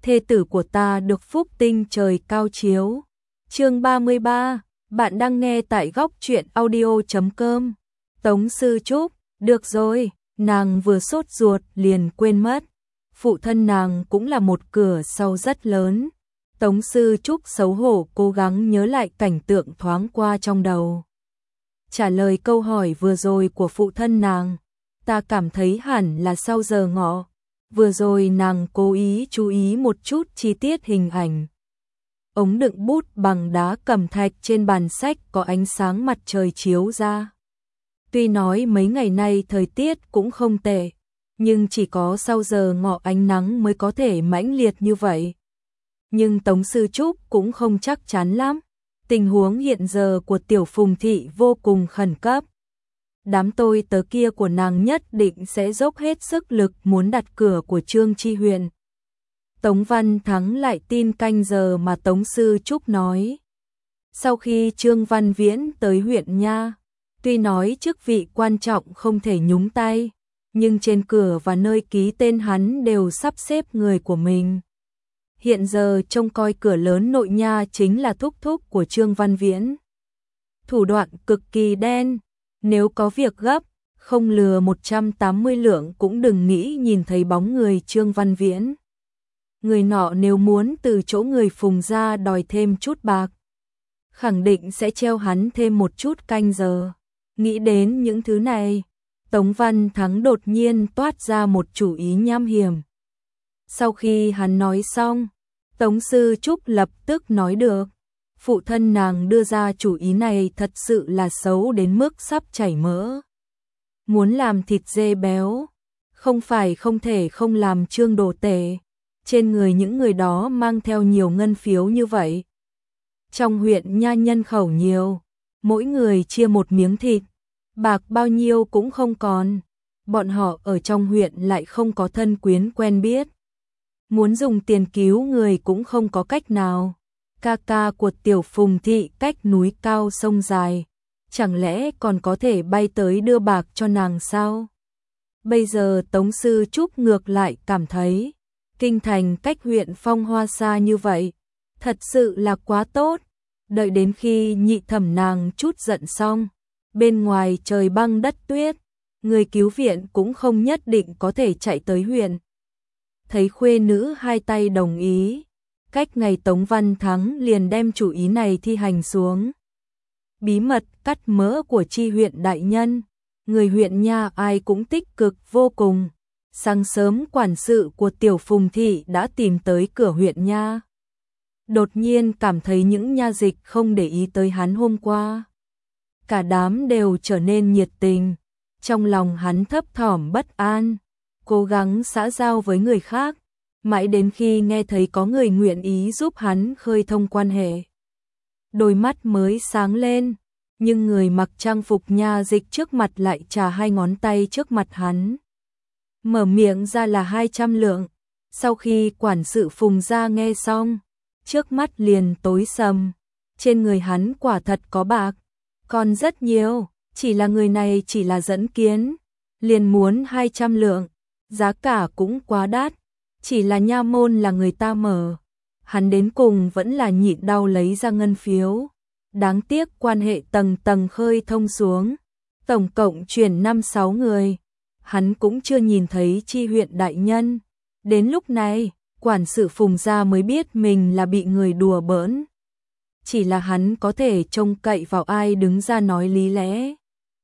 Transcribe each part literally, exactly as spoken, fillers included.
thê tử của ta được phúc tinh trời cao chiếu. Chương ba mươi ba, bạn đang nghe tại góc truyện audio chấm com. Tống Sư Trúc, được rồi, nàng vừa sốt ruột liền quên mất. Phụ thân nàng cũng là một cửa sau rất lớn. Tống Sư Trúc xấu hổ cố gắng nhớ lại cảnh tượng thoáng qua trong đầu. Trả lời câu hỏi vừa rồi của phụ thân nàng, ta cảm thấy hẳn là sau giờ ngọ. Vừa rồi nàng cố ý chú ý một chút chi tiết hình ảnh. Ống đựng bút bằng đá cẩm thạch trên bàn sách có ánh sáng mặt trời chiếu ra. Tuy nói mấy ngày nay thời tiết cũng không tệ, nhưng chỉ có sau giờ ngọ ánh nắng mới có thể mãnh liệt như vậy. Nhưng Tống Sư Trúc cũng không chắc chắn lắm. Tình huống hiện giờ của Tiểu Phùng Thị vô cùng khẩn cấp. Đám tôi tớ kia của nàng nhất định sẽ dốc hết sức lực muốn đặt cửa của Trương Chi Huyền. Tống Văn Thắng lại tin canh giờ mà Tống Sư Trúc nói. Sau khi Trương Văn Viễn tới huyện nha, tuy nói chức vị quan trọng không thể nhúng tay, nhưng trên cửa và nơi ký tên hắn đều sắp xếp người của mình. Hiện giờ trông coi cửa lớn nội nha chính là thúc thúc của Trương Văn Viễn. Thủ đoạn cực kỳ đen, nếu có việc gấp, không lừa một trăm tám mươi lượng cũng đừng nghĩ nhìn thấy bóng người Trương Văn Viễn. Người nọ nếu muốn từ chỗ người Phùng ra đòi thêm chút bạc, khẳng định sẽ treo hắn thêm một chút canh giờ. Nghĩ đến những thứ này, Tống Văn Thắng đột nhiên toát ra một chủ ý nham hiểm. Sau khi hắn nói xong, Tống Sư Trúc lập tức nói được. Phụ thân nàng đưa ra chủ ý này thật sự là xấu đến mức sắp chảy mỡ. Muốn làm thịt dê béo, không phải không thể không làm Trương đồ tể. Trên người những người đó mang theo nhiều ngân phiếu như vậy. Trong huyện nha nhân khẩu nhiều, mỗi người chia một miếng thịt, bạc bao nhiêu cũng không còn. Bọn họ ở trong huyện lại không có thân quyến quen biết. Muốn dùng tiền cứu người cũng không có cách nào. Ca ca của Tiểu Phùng Thị cách núi cao sông dài, chẳng lẽ còn có thể bay tới đưa bạc cho nàng sao? Bây giờ Tống Sư Trúc ngược lại cảm thấy, kinh thành cách huyện Phong Hoa xa như vậy, thật sự là quá tốt. Đợi đến khi nhị thẩm nàng chút giận xong, bên ngoài trời băng đất tuyết, người cứu viện cũng không nhất định có thể chạy tới huyện. Thấy khuê nữ hai tay đồng ý, cách ngày Tống Văn Thắng liền đem chủ ý này thi hành xuống. Bí mật cắt mỡ của Chi huyện đại nhân, người huyện nha ai cũng tích cực vô cùng. Sáng sớm quản sự của Tiểu Phùng Thị đã tìm tới cửa huyện nha. Đột nhiên cảm thấy những nha dịch không để ý tới hắn hôm qua. Cả đám đều trở nên nhiệt tình, trong lòng hắn thấp thỏm bất an, cố gắng xã giao với người khác. Mãi đến khi nghe thấy có người nguyện ý giúp hắn khơi thông quan hệ, đôi mắt mới sáng lên, nhưng người mặc trang phục nha dịch trước mặt lại trà hai ngón tay trước mặt hắn. Mở miệng ra là hai trăm lượng. Sau khi quản sự Phùng ra nghe xong, trước mắt liền tối sầm. Trên người hắn quả thật có bạc, còn rất nhiều, chỉ là người này chỉ là dẫn kiến, liền muốn hai trăm lượng, giá cả cũng quá đắt. Chỉ là nha môn là người ta mở, hắn đến cùng vẫn là nhịn đau lấy ra ngân phiếu. Đáng tiếc quan hệ tầng tầng khơi thông xuống, tổng cộng chuyển năm sáu người, hắn cũng chưa nhìn thấy Chi huyện đại nhân. Đến lúc này, quản sự Phùng gia mới biết mình là bị người đùa bỡn. Chỉ là hắn có thể trông cậy vào ai đứng ra nói lý lẽ.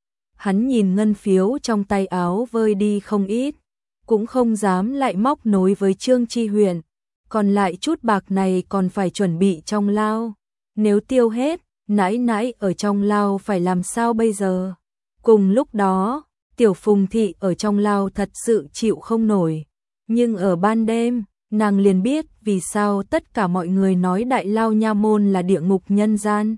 Hắn nhìn ngân phiếu trong tay áo vơi đi không ít, cũng không dám lại móc nối với Trương Chi Huyền, còn lại chút bạc này còn phải chuẩn bị trong lao. Nếu tiêu hết, nãi nãi ở trong lao phải làm sao bây giờ? Cùng lúc đó, Tiểu Phùng Thị ở trong lao thật sự chịu không nổi. Nhưng ở ban đêm, nàng liền biết vì sao tất cả mọi người nói đại lao nha môn là địa ngục nhân gian.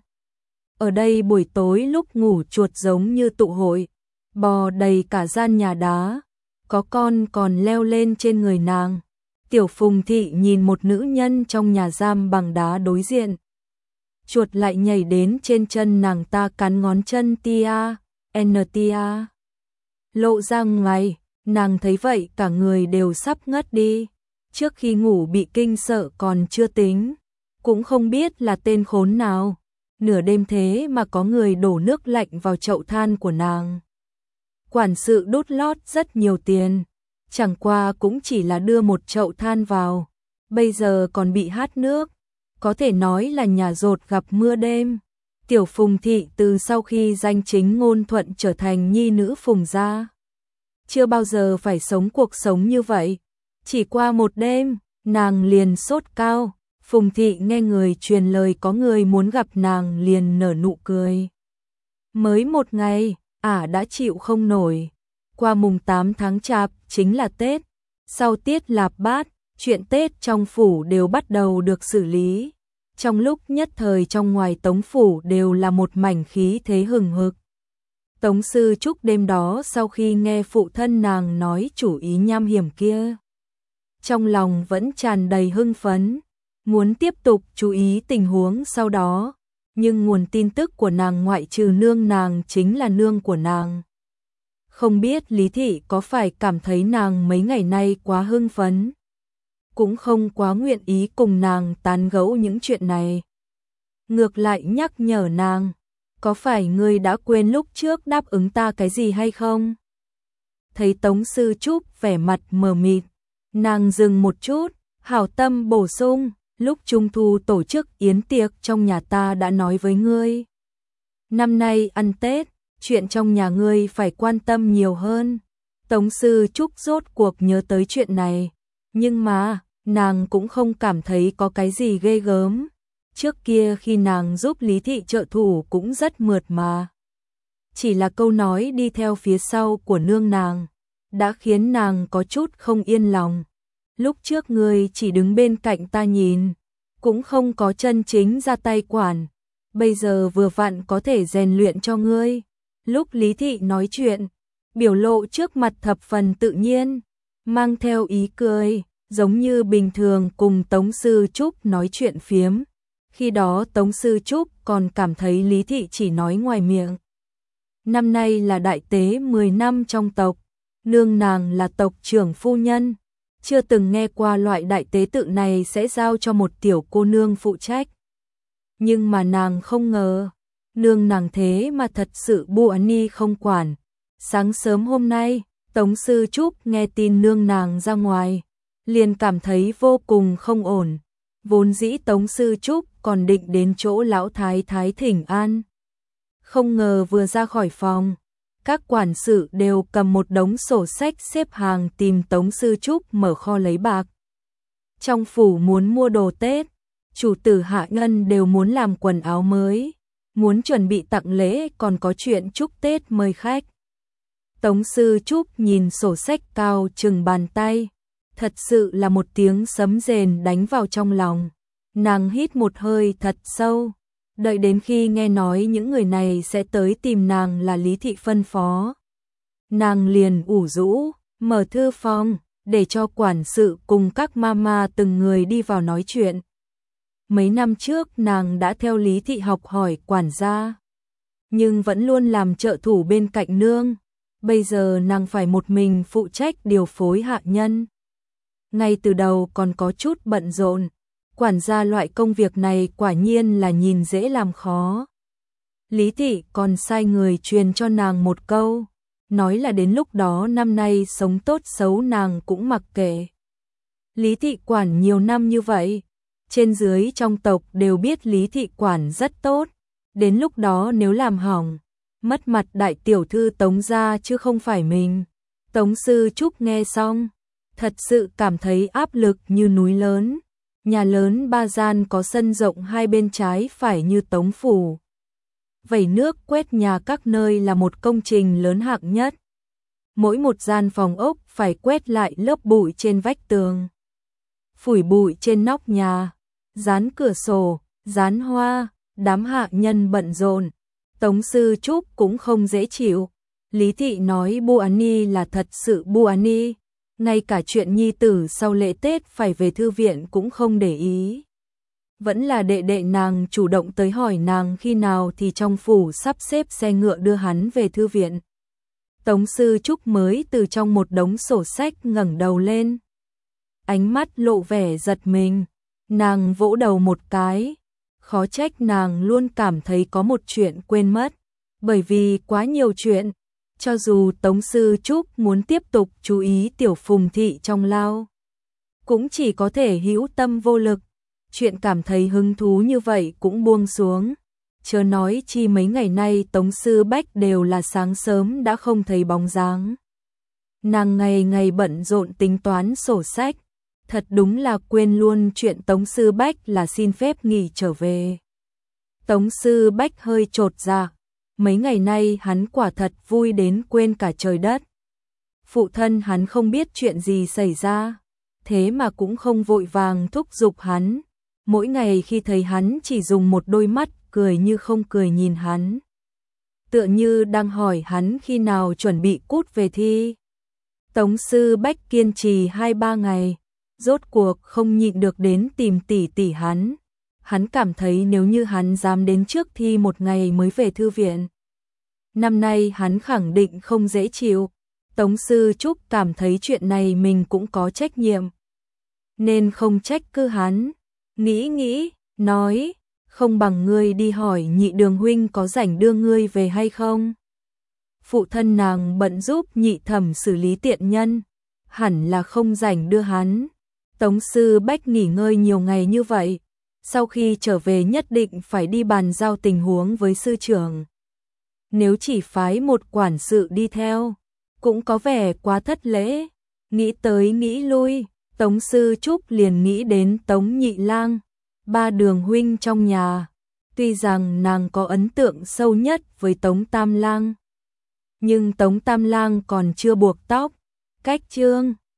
Ở đây buổi tối lúc ngủ chuột giống như tụ hội, bò đầy cả gian nhà đá. Có con còn leo lên trên người nàng. Tiểu Phùng Thị nhìn một nữ nhân trong nhà giam bằng đá đối diện. Chuột lại nhảy đến trên chân nàng ta cắn ngón chân tia, n tia. Lộ ra ngoài, nàng thấy vậy cả người đều sắp ngất đi. trước khi ngủ bị kinh sợ còn chưa tính, cũng không biết là tên khốn nào, nửa đêm thế mà có người đổ nước lạnh vào chậu than của nàng. Quản sự đút lót rất nhiều tiền, chẳng qua cũng chỉ là đưa một chậu than vào, bây giờ còn bị hát nước, có thể nói là nhà dột gặp mưa đêm. Tiểu Phùng Thị từ sau khi danh chính ngôn thuận trở thành nhi nữ Phùng gia, chưa bao giờ phải sống cuộc sống như vậy. Chỉ qua một đêm, nàng liền sốt cao. Phùng Thị nghe người truyền lời có người muốn gặp nàng liền nở nụ cười. Mới một ngày, ả đã chịu không nổi. Qua mùng tám tháng Chạp chính là Tết, sau tiết Lạp Bát, chuyện Tết trong phủ đều bắt đầu được xử lý. Trong lúc nhất thời trong ngoài Tống phủ đều là một mảnh khí thế hừng hực. Tống Sư Trúc đêm đó sau khi nghe phụ thân nàng nói chủ ý nham hiểm kia, trong lòng vẫn tràn đầy hưng phấn, muốn tiếp tục chú ý tình huống sau đó, nhưng nguồn tin tức của nàng ngoại trừ nương nàng chính là nương của nàng. Không biết Lý Thị có phải cảm thấy nàng mấy ngày nay quá hưng phấn, cũng không quá nguyện ý cùng nàng tán gẫu những chuyện này. Ngược lại nhắc nhở nàng, có phải ngươi đã quên lúc trước đáp ứng ta cái gì hay không? Thấy Tống Sư Trúc vẻ mặt mờ mịt, nàng dừng một chút, hảo tâm bổ sung, lúc Trung thu tổ chức yến tiệc trong nhà ta đã nói với ngươi. Năm nay ăn Tết, chuyện trong nhà ngươi phải quan tâm nhiều hơn. Tống Sư Trúc rốt cuộc nhớ tới chuyện này, nhưng mà, nàng cũng không cảm thấy có cái gì ghê gớm. Trước kia khi nàng giúp Lý Thị trợ thủ cũng rất mượt mà. Chỉ là câu nói đi theo phía sau của nương nàng, đã khiến nàng có chút không yên lòng. Lúc trước ngươi chỉ đứng bên cạnh ta nhìn, cũng không có chân chính ra tay quản, bây giờ vừa vặn có thể rèn luyện cho ngươi. Lúc Lý Thị nói chuyện, biểu lộ trước mặt thập phần tự nhiên, mang theo ý cười, giống như bình thường cùng Tống Sư Trúc nói chuyện phiếm. Khi đó Tống Sư Trúc còn cảm thấy Lý Thị chỉ nói ngoài miệng. Năm nay là đại tế mười năm trong tộc, nương nàng là tộc trưởng phu nhân, chưa từng nghe qua loại đại tế tự này sẽ giao cho một tiểu cô nương phụ trách. Nhưng mà nàng không ngờ, nương nàng thế mà thật sự bu án ni không quản. Sáng sớm hôm nay, Tống Sư Trúc nghe tin nương nàng ra ngoài, liền cảm thấy vô cùng không ổn. Vốn dĩ Tống Sư Trúc còn định đến chỗ lão thái thái thỉnh an. Không ngờ vừa ra khỏi phòng, các quản sự đều cầm một đống sổ sách xếp hàng tìm Tống Sư Trúc mở kho lấy bạc. Trong phủ muốn mua đồ Tết, chủ tử Hạ Ngân đều muốn làm quần áo mới, muốn chuẩn bị tặng lễ còn có chuyện chúc Tết mời khách. Tống Sư Trúc nhìn sổ sách cao chừng bàn tay, thật sự là một tiếng sấm rền đánh vào trong lòng. Nàng hít một hơi thật sâu, đợi đến khi nghe nói những người này sẽ tới tìm nàng là Lý Thị phân phó. Nàng liền ủ rũ, mở thư phòng, để cho quản sự cùng các mama từng người đi vào nói chuyện. Mấy năm trước nàng đã theo Lý Thị học hỏi quản gia, nhưng vẫn luôn làm trợ thủ bên cạnh nương. Bây giờ nàng phải một mình phụ trách điều phối hạ nhân. Ngay từ đầu còn có chút bận rộn, quản gia loại công việc này quả nhiên là nhìn dễ làm khó. Lý Thị còn sai người truyền cho nàng một câu, nói là đến lúc đó năm nay sống tốt xấu nàng cũng mặc kệ. Lý Thị quản nhiều năm như vậy, trên dưới trong tộc đều biết Lý Thị quản rất tốt, đến lúc đó nếu làm hỏng, mất mặt đại tiểu thư Tống gia chứ không phải mình. Tống Sư Trúc nghe xong, thật sự cảm thấy áp lực như núi lớn. Nhà lớn ba gian có sân rộng hai bên trái phải như Tống phủ. Vẩy nước quét nhà các nơi là một công trình lớn hạng nhất. Mỗi một gian phòng ốc phải quét lại lớp bụi trên vách tường, phủi bụi trên nóc nhà, dán cửa sổ, dán hoa, đám hạ nhân bận rộn. Tống Sư Trúc cũng không dễ chịu. Lý Thị nói bu án ni là thật sự bu án ni, ngay cả chuyện nhi tử sau lễ Tết phải về thư viện cũng không để ý. Vẫn là đệ đệ nàng chủ động tới hỏi nàng khi nào thì trong phủ sắp xếp xe ngựa đưa hắn về thư viện. Tống Sư Trúc mới từ trong một đống sổ sách ngẩng đầu lên. ánh mắt lộ vẻ giật mình, nàng vỗ đầu một cái, khó trách nàng luôn cảm thấy có một chuyện quên mất, bởi vì quá nhiều chuyện, cho dù Tống Sư Trúc muốn tiếp tục chú ý tiểu Phùng thị trong lao, cũng chỉ có thể hữu tâm vô lực, chuyện cảm thấy hứng thú như vậy cũng buông xuống. Chớ nói chi mấy ngày nay Tống Sư Bách đều là sáng sớm đã không thấy bóng dáng. Nàng ngày ngày bận rộn tính toán sổ sách, thật đúng là quên luôn chuyện Tống Sư Bách là xin phép nghỉ trở về. Tống Sư Bách hơi chột dạ, mấy ngày nay hắn quả thật vui đến quên cả trời đất. Phụ thân hắn không biết chuyện gì xảy ra, thế mà cũng không vội vàng thúc giục hắn. Mỗi ngày khi thấy hắn chỉ dùng một đôi mắt cười như không cười nhìn hắn, tựa như đang hỏi hắn khi nào chuẩn bị cút về thi. Tống Sư Bách kiên trì hai ba ngày, rốt cuộc không nhịn được đến tìm tỷ tỷ hắn. Hắn cảm thấy nếu như hắn dám đến trước thi một ngày mới về thư viện, năm nay hắn khẳng định không dễ chịu. Tống Sư Trúc cảm thấy chuyện này mình cũng có trách nhiệm, nên không trách cứ hắn. Nghĩ nghĩ, nói, không bằng ngươi đi hỏi Nhị Đường huynh có rảnh đưa ngươi về hay không. Phụ thân nàng bận giúp Nhị Thẩm xử lý tiện nhân, hẳn là không rảnh đưa hắn. Tống Sư Bách nghỉ ngơi nhiều ngày như vậy, sau khi trở về nhất định phải đi bàn giao tình huống với sư trưởng. Nếu chỉ phái một quản sự đi theo, cũng có vẻ quá thất lễ. Nghĩ tới nghĩ lui, Tống Sư Trúc liền nghĩ đến Tống Nhị Lang, ba Đường huynh trong nhà. Tuy rằng nàng có ấn tượng sâu nhất với Tống Tam Lang, nhưng Tống Tam Lang còn chưa buộc tóc, cách trương